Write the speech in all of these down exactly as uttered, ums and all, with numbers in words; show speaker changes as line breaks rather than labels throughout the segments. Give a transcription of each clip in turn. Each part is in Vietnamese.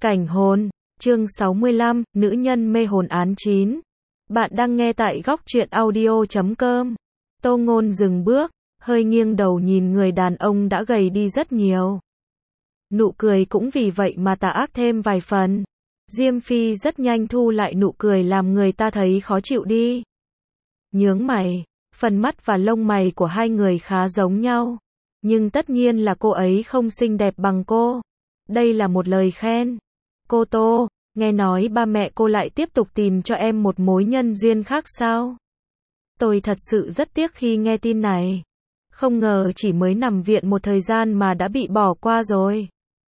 Cảnh hồn, chương sáu mươi lăm, nữ nhân mê hồn án chín. Bạn đang nghe tại góc truyện audio chấm com. Tô Ngôn dừng bước, hơi nghiêng đầu nhìn người đàn ông đã gầy đi rất nhiều. Nụ cười cũng vì vậy mà tà ác thêm vài phần. Diêm Phi rất nhanh thu lại nụ cười làm người ta thấy khó chịu đi. Nhướng mày, phần mắt và lông mày của hai người khá giống nhau. Nhưng tất nhiên là cô ấy không xinh đẹp bằng cô. Đây là một lời khen. Cô Tô, nghe nói ba mẹ cô lại tiếp tục tìm cho em một mối nhân duyên khác sao? Tôi thật sự rất tiếc khi nghe tin này. Không ngờ chỉ mới nằm viện một thời gian mà đã bị bỏ qua rồi.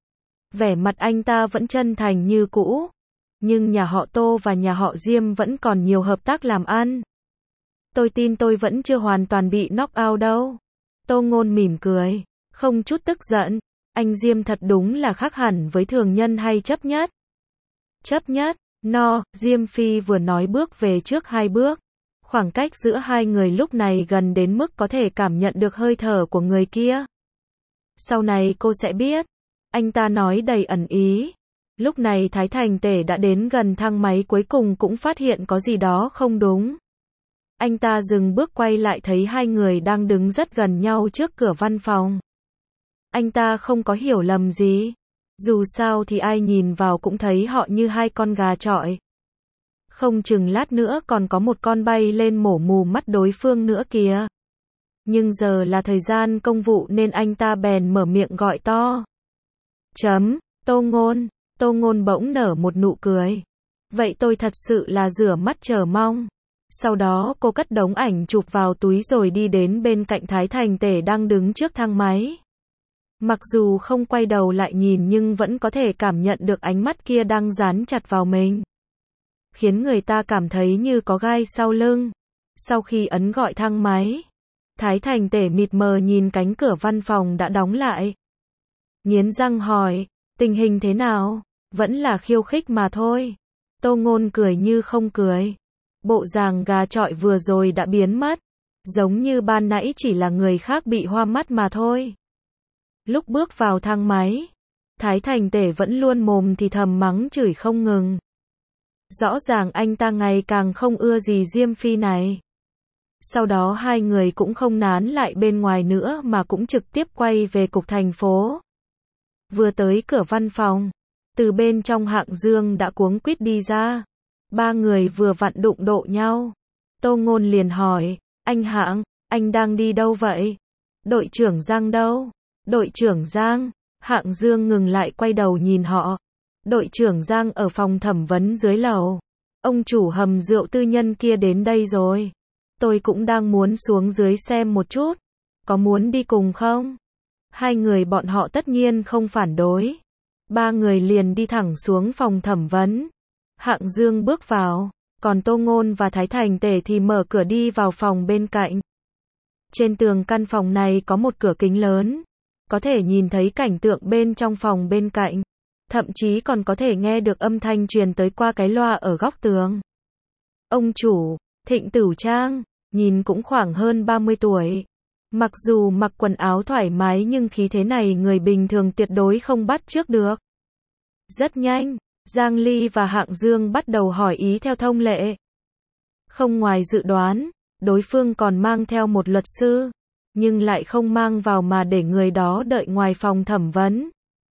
Vẻ mặt anh ta vẫn chân thành như cũ. Nhưng nhà họ Tô và nhà họ Diêm vẫn còn nhiều hợp tác làm ăn. Tôi tin tôi vẫn chưa hoàn toàn bị knock out đâu. Tô Ngôn mỉm cười, không chút tức giận. Anh Diêm thật đúng là khác hẳn với thường nhân hay chấp nhất. Chấp nhất, no, Diêm Phi vừa nói bước về trước hai bước. Khoảng cách giữa hai người lúc này gần đến mức có thể cảm nhận được hơi thở của người kia. Sau này cô sẽ biết. Anh ta nói đầy ẩn ý. Lúc này Thái Thành Tể đã đến gần thang máy cuối cùng cũng phát hiện có gì đó không đúng. Anh ta dừng bước quay lại thấy hai người đang đứng rất gần nhau trước cửa văn phòng. Anh ta không có hiểu lầm gì. Dù sao thì ai nhìn vào cũng thấy họ như hai con gà chọi. Không chừng lát nữa còn có một con bay lên mổ mù mắt đối phương nữa kìa. Nhưng giờ là thời gian công vụ nên anh ta bèn mở miệng gọi to. Chấm, Tô Ngôn. Tô Ngôn bỗng nở một nụ cười. Vậy tôi thật sự là rửa mắt chờ mong. Sau đó cô cất đống ảnh chụp vào túi rồi đi đến bên cạnh Thái Thành Tể đang đứng trước thang máy. Mặc dù không quay đầu lại nhìn nhưng vẫn có thể cảm nhận được ánh mắt kia đang dán chặt vào mình. Khiến người ta cảm thấy như có gai sau lưng. Sau khi ấn gọi thang máy, Thái Thành Tể mịt mờ nhìn cánh cửa văn phòng đã đóng lại. Nghiến răng hỏi, tình hình thế nào? Vẫn là khiêu khích mà thôi. Tô Ngôn cười như không cười. Bộ dạng gà chọi vừa rồi đã biến mất. Giống như ban nãy chỉ là người khác bị hoa mắt mà thôi. Lúc bước vào thang máy, Thái Thành Tể vẫn luôn mồm thì thầm mắng chửi không ngừng. Rõ ràng anh ta ngày càng không ưa gì Diêm Phi này. Sau đó hai người cũng không nán lại bên ngoài nữa mà cũng trực tiếp quay về cục thành phố. Vừa tới cửa văn phòng, từ bên trong Hạng Dương đã cuống quýt đi ra. Ba người vừa vặn đụng độ nhau. Tô Ngôn liền hỏi, anh Hạng, anh đang đi đâu vậy? Đội trưởng Giang đâu? Đội trưởng Giang, Hạng Dương ngừng lại quay đầu nhìn họ. Đội trưởng Giang ở phòng thẩm vấn dưới lầu. Ông chủ hầm rượu tư nhân kia đến đây rồi. Tôi cũng đang muốn xuống dưới xem một chút. Có muốn đi cùng không? Hai người bọn họ tất nhiên không phản đối. Ba người liền đi thẳng xuống phòng thẩm vấn. Hạng Dương bước vào, còn Tô Ngôn và Thái Thành Tể thì mở cửa đi vào phòng bên cạnh. Trên tường căn phòng này có một cửa kính lớn. Có thể nhìn thấy cảnh tượng bên trong phòng bên cạnh. Thậm chí còn có thể nghe được âm thanh truyền tới qua cái loa ở góc tường. Ông chủ, Thịnh Tửu Trang, nhìn cũng khoảng hơn ba mươi tuổi. Mặc dù mặc quần áo thoải mái nhưng khí thế này người bình thường tuyệt đối không bắt chước được. Rất nhanh, Giang Ly và Hạng Dương bắt đầu hỏi ý theo thông lệ. Không ngoài dự đoán, đối phương còn mang theo một luật sư. Nhưng lại không mang vào mà để người đó đợi ngoài phòng thẩm vấn.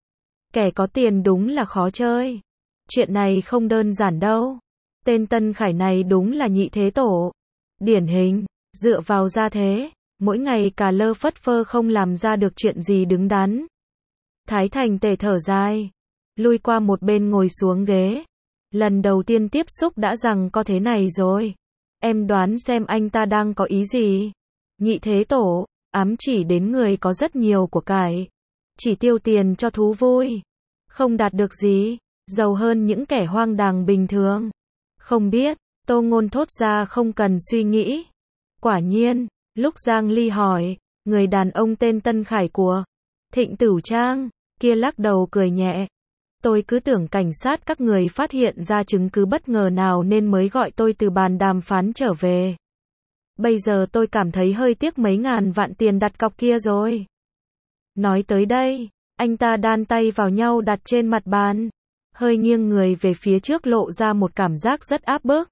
Kẻ có tiền đúng là khó chơi. Chuyện này không đơn giản đâu. Tên Tân Khải này đúng là nhị thế tổ. Điển hình, dựa vào gia thế, mỗi ngày cà lơ phất phơ không làm ra được chuyện gì đứng đắn. Thái Thành Tể thở dài, lui qua một bên ngồi xuống ghế. Lần đầu tiên tiếp xúc đã rằng có thế này rồi. Em đoán xem anh ta đang có ý gì? Nhị thế tổ, ám chỉ đến người có rất nhiều của cải. Chỉ tiêu tiền cho thú vui. Không đạt được gì, giàu hơn những kẻ hoang đàng bình thường. Không biết, Tô Ngôn thốt ra không cần suy nghĩ. Quả nhiên, lúc Giang Ly hỏi, người đàn ông tên Tân Khải của Thịnh Tửu Trang, kia lắc đầu cười nhẹ. Tôi cứ tưởng cảnh sát các người phát hiện ra chứng cứ bất ngờ nào nên mới gọi tôi từ bàn đàm phán trở về. Bây giờ tôi cảm thấy hơi tiếc mấy ngàn vạn tiền đặt cọc kia rồi. Nói tới đây, anh ta đan tay vào nhau đặt trên mặt bàn. hơi nghiêng người về phía trước lộ ra một cảm giác rất áp bức.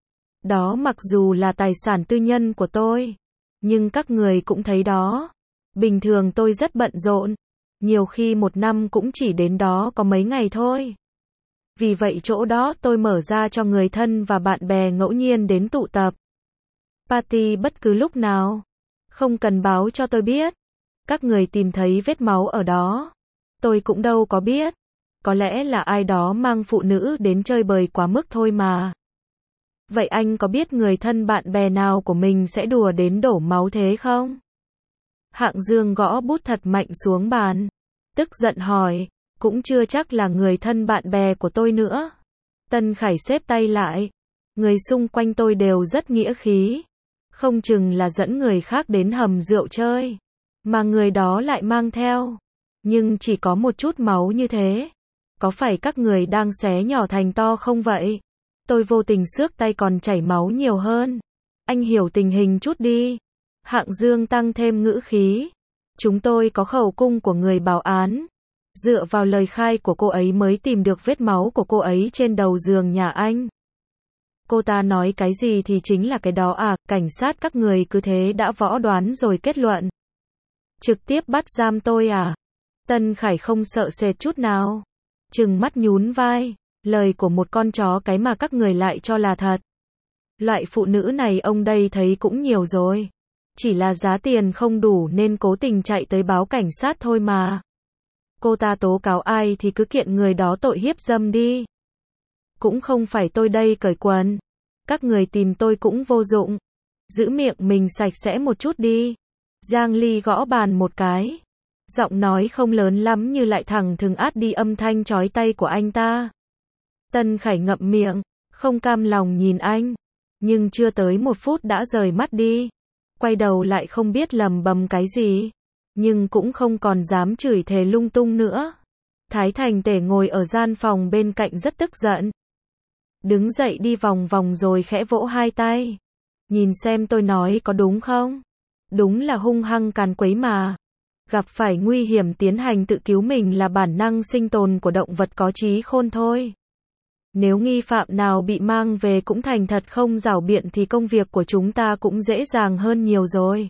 Đó mặc dù là tài sản tư nhân của tôi, nhưng các người cũng thấy đó. Bình thường tôi rất bận rộn, nhiều khi một năm cũng chỉ đến đó có mấy ngày thôi. Vì vậy chỗ đó tôi mở ra cho người thân và bạn bè ngẫu nhiên đến tụ tập. Party bất cứ lúc nào. Không cần báo cho tôi biết. Các người tìm thấy vết máu ở đó. Tôi cũng đâu có biết. Có lẽ là ai đó mang phụ nữ đến chơi bời quá mức thôi mà. Vậy anh có biết người thân bạn bè nào của mình sẽ đùa đến đổ máu thế không? Hạng Dương gõ bút thật mạnh xuống bàn. Tức giận hỏi, cũng chưa chắc là người thân bạn bè của tôi nữa. Tân Khải xếp tay lại. Người xung quanh tôi đều rất nghĩa khí. Không chừng là dẫn người khác đến hầm rượu chơi. Mà người đó lại mang theo. Nhưng chỉ có một chút máu như thế. Có phải các người đang xé nhỏ thành to không vậy? Tôi vô tình xước tay còn chảy máu nhiều hơn. Anh hiểu tình hình chút đi. Hạng Dương tăng thêm ngữ khí. Chúng tôi có khẩu cung của người báo án. Dựa vào lời khai của cô ấy mới tìm được vết máu của cô ấy trên đầu giường nhà anh. Cô ta nói cái gì thì chính là cái đó à, cảnh sát các người cứ thế đã võ đoán rồi kết luận. Trực tiếp bắt giam tôi à? Tân Khải không sợ sệt chút nào. Trừng mắt nhún vai, lời của một con chó cái mà các người lại cho là thật. Loại phụ nữ này ông đây thấy cũng nhiều rồi. Chỉ là giá tiền không đủ nên cố tình chạy tới báo cảnh sát thôi mà. Cô ta tố cáo ai thì cứ kiện người đó tội hiếp dâm đi. Cũng không phải tôi đây cởi quần. Các người tìm tôi cũng vô dụng. Giữ miệng mình sạch sẽ một chút đi. Giang Ly gõ bàn một cái. Giọng nói không lớn lắm như lại thẳng thừng át đi âm thanh chói tai của anh ta. Tân Khải ngậm miệng, không cam lòng nhìn anh. Nhưng chưa tới một phút đã rời mắt đi. Quay đầu lại không biết lầm bầm cái gì. Nhưng cũng không còn dám chửi thề lung tung nữa. Thái Thành Tể ngồi ở gian phòng bên cạnh rất tức giận. Đứng dậy đi vòng vòng rồi khẽ vỗ hai tay. Nhìn xem tôi nói có đúng không? Đúng là hung hăng càn quấy mà. Gặp phải nguy hiểm tiến hành tự cứu mình là bản năng sinh tồn của động vật có trí khôn thôi. Nếu nghi phạm nào bị mang về cũng thành thật không giảo biện thì công việc của chúng ta cũng dễ dàng hơn nhiều rồi.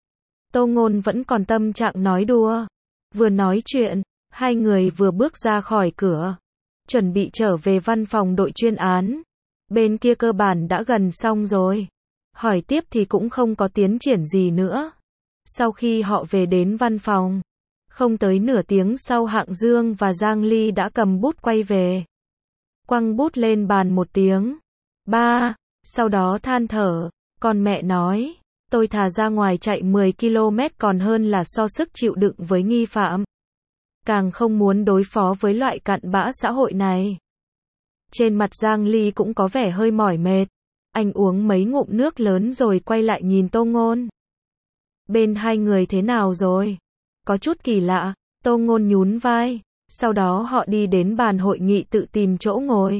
Tô Ngôn vẫn còn tâm trạng nói đùa. Vừa nói chuyện, hai người vừa bước ra khỏi cửa. Chuẩn bị trở về văn phòng đội chuyên án. Bên kia cơ bản đã gần xong rồi. Hỏi tiếp thì cũng không có tiến triển gì nữa. Sau khi họ về đến văn phòng, không tới nửa tiếng sau Hạng Dương và Giang Ly đã cầm bút quay về. Quăng bút lên bàn một tiếng. Ba, sau đó than thở, con mẹ nói, tôi thà ra ngoài chạy mười ki lô mét còn hơn là so sức chịu đựng với nghi phạm. Càng không muốn đối phó với loại cặn bã xã hội này. Trên mặt Giang Ly cũng có vẻ hơi mỏi mệt. Anh uống mấy ngụm nước lớn rồi quay lại nhìn Tô Ngôn. Bên hai người thế nào rồi? Có chút kỳ lạ. Tô Ngôn nhún vai. Sau đó họ đi đến bàn hội nghị tự tìm chỗ ngồi.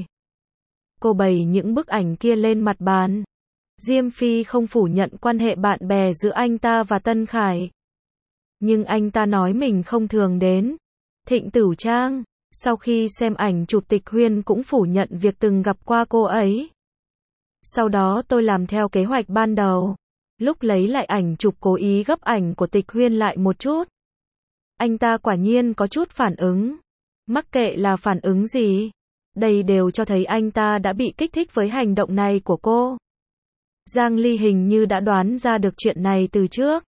Cô bày những bức ảnh kia lên mặt bàn. Diêm Phi không phủ nhận quan hệ bạn bè giữa anh ta và Tân Khải. Nhưng anh ta nói mình không thường đến. Thịnh Tửu Trang, sau khi xem ảnh chụp Tịch Huyên cũng phủ nhận việc từng gặp qua cô ấy. Sau đó tôi làm theo kế hoạch ban đầu. Lúc lấy lại ảnh chụp cố ý gấp ảnh của Tịch Huyên lại một chút. Anh ta quả nhiên có chút phản ứng. Mắc kệ là phản ứng gì. Đây đều cho thấy anh ta đã bị kích thích với hành động này của cô. Giang Ly hình như đã đoán ra được chuyện này từ trước.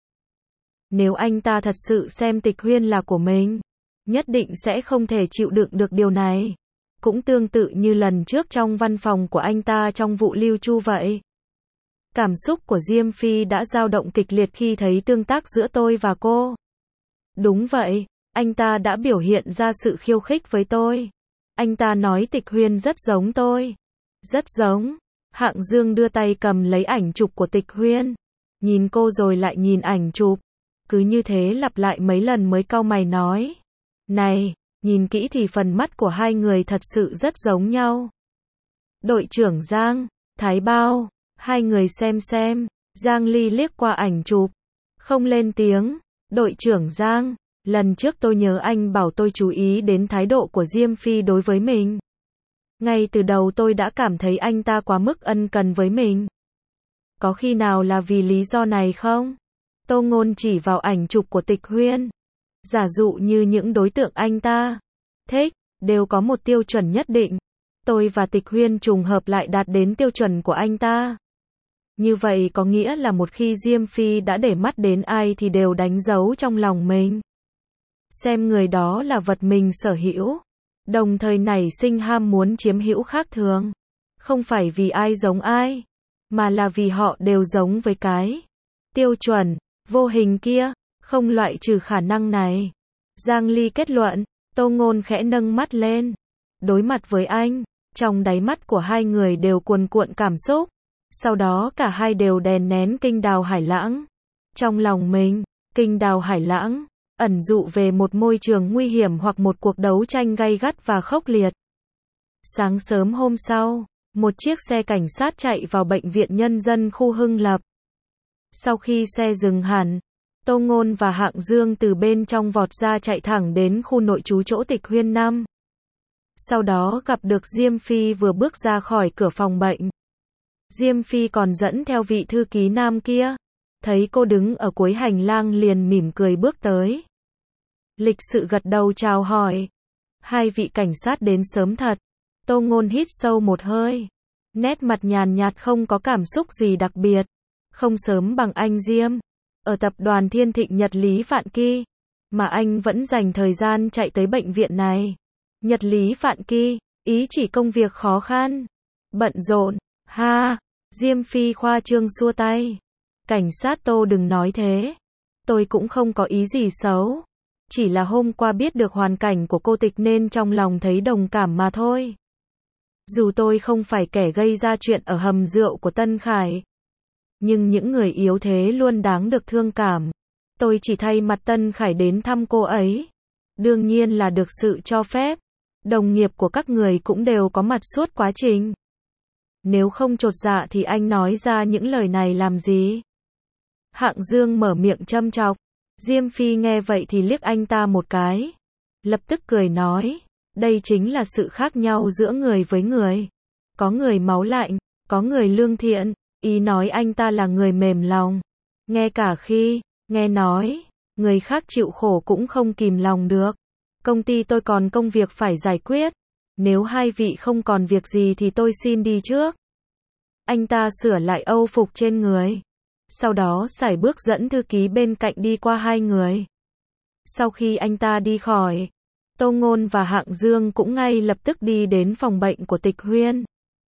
Nếu anh ta thật sự xem Tịch Huyên là của mình, nhất định sẽ không thể chịu đựng được điều này. Cũng tương tự như lần trước trong văn phòng của anh ta trong vụ Lưu Chu vậy. Cảm xúc của Diêm Phi đã dao động kịch liệt khi thấy tương tác giữa tôi và cô. Đúng vậy, anh ta đã biểu hiện ra sự khiêu khích với tôi. Anh ta nói Tịch Huyên rất giống tôi. Rất giống. Hạng Dương đưa tay cầm lấy ảnh chụp của Tịch Huyên. Nhìn cô rồi lại nhìn ảnh chụp. Cứ như thế lặp lại mấy lần mới cau mày nói. Này, nhìn kỹ thì phần mắt của hai người thật sự rất giống nhau. Đội trưởng Giang, Thái Bao, hai người xem xem. Giang Ly liếc qua ảnh chụp. Không lên tiếng. Đội trưởng Giang, lần trước tôi nhớ anh bảo tôi chú ý đến thái độ của Diêm Phi đối với mình. Ngay từ đầu tôi đã cảm thấy anh ta quá mức ân cần với mình. Có khi nào là vì lý do này không? Tô Ngôn chỉ vào ảnh chụp của Tịch Huyên. Giả dụ như những đối tượng anh ta thích, đều có một tiêu chuẩn nhất định. Tôi và Tịch Huyên trùng hợp lại đạt đến tiêu chuẩn của anh ta. Như vậy có nghĩa là một khi Diêm Phi đã để mắt đến ai thì đều đánh dấu trong lòng mình. Xem người đó là vật mình sở hữu. Đồng thời nảy sinh ham muốn chiếm hữu khác thường. Không phải vì ai giống ai, mà là vì họ đều giống với cái tiêu chuẩn vô hình kia, không loại trừ khả năng này. Giang Ly kết luận. Tô Ngôn khẽ nâng mắt lên. Đối mặt với anh, trong đáy mắt của hai người đều cuồn cuộn cảm xúc. Sau đó cả hai đều đè nén kinh đào hải lãng. Trong lòng mình, kinh đào hải lãng ẩn dụ về một môi trường nguy hiểm hoặc một cuộc đấu tranh gay gắt và khốc liệt. Sáng sớm hôm sau, một chiếc xe cảnh sát chạy vào bệnh viện nhân dân khu Hưng Lập. Sau khi xe dừng hẳn, Tô Ngôn và Hạng Dương từ bên trong vọt ra chạy thẳng đến khu nội trú chỗ Tịch Huyên năm. Sau đó gặp được Diêm Phi vừa bước ra khỏi cửa phòng bệnh. Diêm Phi còn dẫn theo vị thư ký nam kia. Thấy cô đứng ở cuối hành lang liền mỉm cười bước tới. Lịch sự gật đầu chào hỏi. Hai vị cảnh sát đến sớm thật. Tô Ngôn hít sâu một hơi. Nét mặt nhàn nhạt không có cảm xúc gì đặc biệt. Không sớm bằng anh Diêm. Ở tập đoàn Thiên Thịnh Nhật Lý Vạn Kỳ. Mà anh vẫn dành thời gian chạy tới bệnh viện này. Nhật Lý Vạn Kỳ, ý chỉ công việc khó khăn. Bận rộn, ha. Diêm Phi khoa trương xua tay. Cảnh sát Tô đừng nói thế. Tôi cũng không có ý gì xấu. Chỉ là hôm qua biết được hoàn cảnh của cô Tịch nên trong lòng thấy đồng cảm mà thôi. Dù tôi không phải kẻ gây ra chuyện ở hầm rượu của Tân Khải. Nhưng những người yếu thế luôn đáng được thương cảm. Tôi chỉ thay mặt Tân Khải đến thăm cô ấy. Đương nhiên là được sự cho phép. Đồng nghiệp của các người cũng đều có mặt suốt quá trình. Nếu không chột dạ thì anh nói ra những lời này làm gì? Hạng Dương mở miệng châm chọc. Diêm Phi nghe vậy thì liếc anh ta một cái. Lập tức cười nói. Đây chính là sự khác nhau giữa người với người. Có người máu lạnh, có người lương thiện. Ý nói anh ta là người mềm lòng. Nghe cả khi, nghe nói, người khác chịu khổ cũng không kìm lòng được. Công ty tôi còn công việc phải giải quyết. Nếu hai vị không còn việc gì thì tôi xin đi trước. Anh ta sửa lại âu phục trên người. Sau đó sải bước dẫn thư ký bên cạnh đi qua hai người. Sau khi anh ta đi khỏi, Tô Ngôn và Hạng Dương cũng ngay lập tức đi đến phòng bệnh của Tịch Huyên.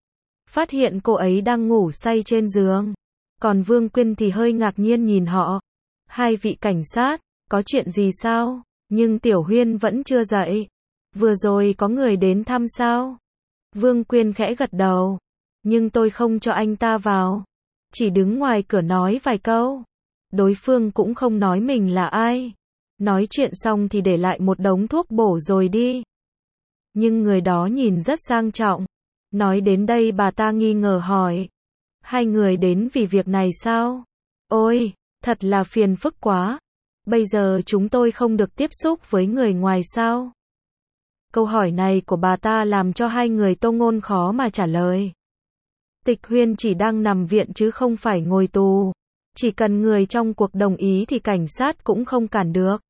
Phát hiện cô ấy đang ngủ say trên giường. Còn Vương Quyên thì hơi ngạc nhiên nhìn họ. Hai vị cảnh sát, có chuyện gì sao? Nhưng Tiểu Huyên vẫn chưa dậy. Vừa rồi có người đến thăm sao? Vương Quyên khẽ gật đầu. Nhưng tôi không cho anh ta vào. Chỉ đứng ngoài cửa nói vài câu. Đối phương cũng không nói mình là ai. Nói chuyện xong thì để lại một đống thuốc bổ rồi đi. Nhưng người đó nhìn rất sang trọng. Nói đến đây bà ta nghi ngờ hỏi. Hai người đến vì việc này sao? Ôi, thật là phiền phức quá. Bây giờ chúng tôi không được tiếp xúc với người ngoài sao? Câu hỏi này của bà ta làm cho hai người Tô Ngôn khó mà trả lời. Tịch Huyên chỉ đang nằm viện chứ không phải ngồi tù. Chỉ cần người trong cuộc đồng ý thì cảnh sát cũng không cản được.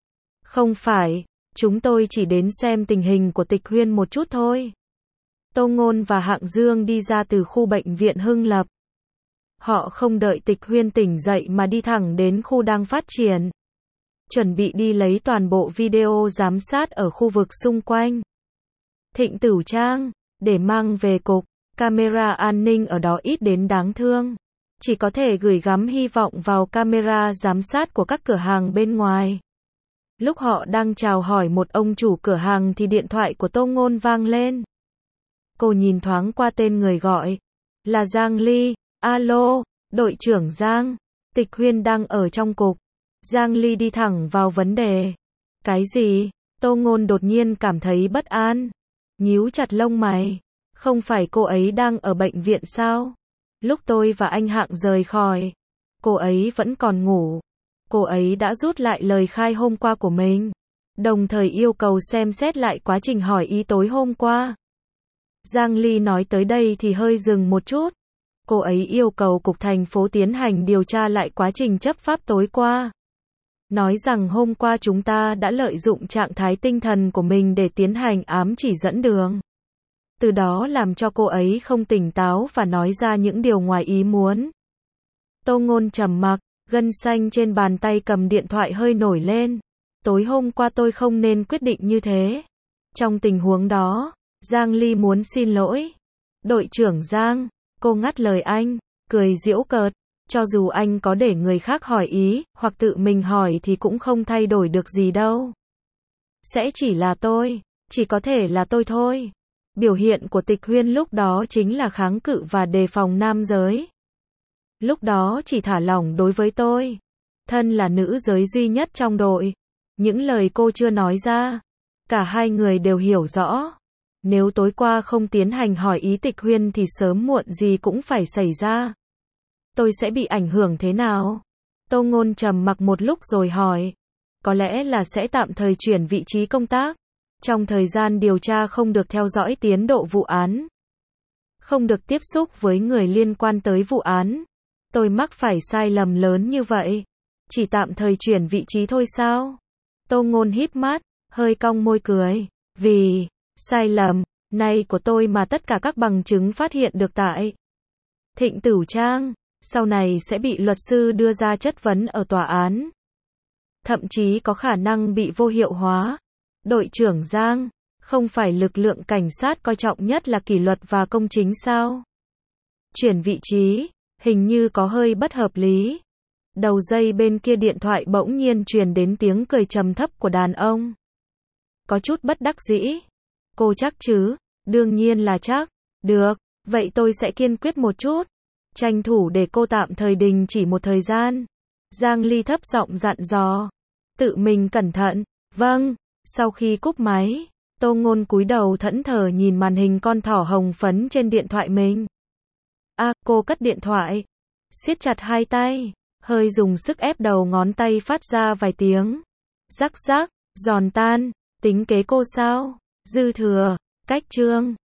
Không phải, chúng tôi chỉ đến xem tình hình của Tịch Huyên một chút thôi. Tô Ngôn và Hạng Dương đi ra từ khu bệnh viện Hưng Lập. Họ không đợi Tịch Huyên tỉnh dậy mà đi thẳng đến khu đang phát triển. Chuẩn bị đi lấy toàn bộ video giám sát ở khu vực xung quanh. Thịnh Tửu Trang, để mang về cục, camera an ninh ở đó ít đến đáng thương. Chỉ có thể gửi gắm hy vọng vào camera giám sát của các cửa hàng bên ngoài. Lúc họ đang chào hỏi một ông chủ cửa hàng thì điện thoại của Tô Ngôn vang lên. Cô nhìn thoáng qua tên người gọi. Là Giang Ly. Alo, đội trưởng Giang. Tịch Huyên đang ở trong cục. Giang Ly đi thẳng vào vấn đề. Cái gì? Tô Ngôn đột nhiên cảm thấy bất an. Nhíu chặt lông mày. Không phải cô ấy đang ở bệnh viện sao? Lúc tôi và anh Hạng rời khỏi, cô ấy vẫn còn ngủ. Cô ấy đã rút lại lời khai hôm qua của mình. Đồng thời yêu cầu xem xét lại quá trình hỏi ý tối hôm qua. Giang Ly nói tới đây thì hơi dừng một chút. Cô ấy yêu cầu cục thành phố tiến hành điều tra lại quá trình chấp pháp tối qua. Nói rằng hôm qua chúng ta đã lợi dụng trạng thái tinh thần của mình để tiến hành ám chỉ dẫn đường. Từ đó làm cho cô ấy không tỉnh táo và nói ra những điều ngoài ý muốn. Tô Ngôn trầm mặc, gân xanh trên bàn tay cầm điện thoại hơi nổi lên. Tối hôm qua tôi không nên quyết định như thế. Trong tình huống đó, Giang Ly muốn xin lỗi. Đội trưởng Giang, cô ngắt lời anh, cười giễu cợt. Cho dù anh có để người khác hỏi ý, hoặc tự mình hỏi thì cũng không thay đổi được gì đâu. Sẽ chỉ là tôi, chỉ có thể là tôi thôi. Biểu hiện của Tịch Huyên lúc đó chính là kháng cự và đề phòng nam giới. Lúc đó chỉ thả lỏng đối với tôi. Thân là nữ giới duy nhất trong đội. Những lời cô chưa nói ra, cả hai người đều hiểu rõ. Nếu tối qua không tiến hành hỏi ý Tịch Huyên thì sớm muộn gì cũng phải xảy ra. Tôi sẽ bị ảnh hưởng thế nào? Tô Ngôn trầm mặc một lúc rồi hỏi. Có lẽ là sẽ tạm thời chuyển vị trí công tác. Trong thời gian điều tra không được theo dõi tiến độ vụ án. Không được tiếp xúc với người liên quan tới vụ án. Tôi mắc phải sai lầm lớn như vậy. Chỉ tạm thời chuyển vị trí thôi sao? Tô Ngôn híp mắt, hơi cong môi cười. Vì sai lầm này của tôi mà tất cả các bằng chứng phát hiện được tại Thịnh Tửu Trang, sau này sẽ bị luật sư đưa ra chất vấn ở tòa án. Thậm chí có khả năng bị vô hiệu hóa. Đội trưởng Giang, không phải lực lượng cảnh sát coi trọng nhất là kỷ luật và công chính sao? Chuyển vị trí, hình như có hơi bất hợp lý. Đầu dây bên kia điện thoại bỗng nhiên truyền đến tiếng cười trầm thấp của đàn ông. Có chút bất đắc dĩ. Cô chắc chứ? Đương nhiên là chắc. Được, vậy tôi sẽ kiên quyết một chút. Tranh thủ để cô tạm thời đình chỉ một thời gian. Giang Ly thấp giọng dặn dò. Tự mình cẩn thận. Vâng. Sau khi cúp máy, Tô Ngôn cúi đầu thẫn thờ nhìn màn hình con thỏ hồng phấn trên điện thoại mình. A, à, cô cất điện thoại. Siết chặt hai tay, hơi dùng sức ép đầu ngón tay phát ra vài tiếng. Rắc rắc, giòn tan, tính kế cô sao? Dư thừa, cách chương.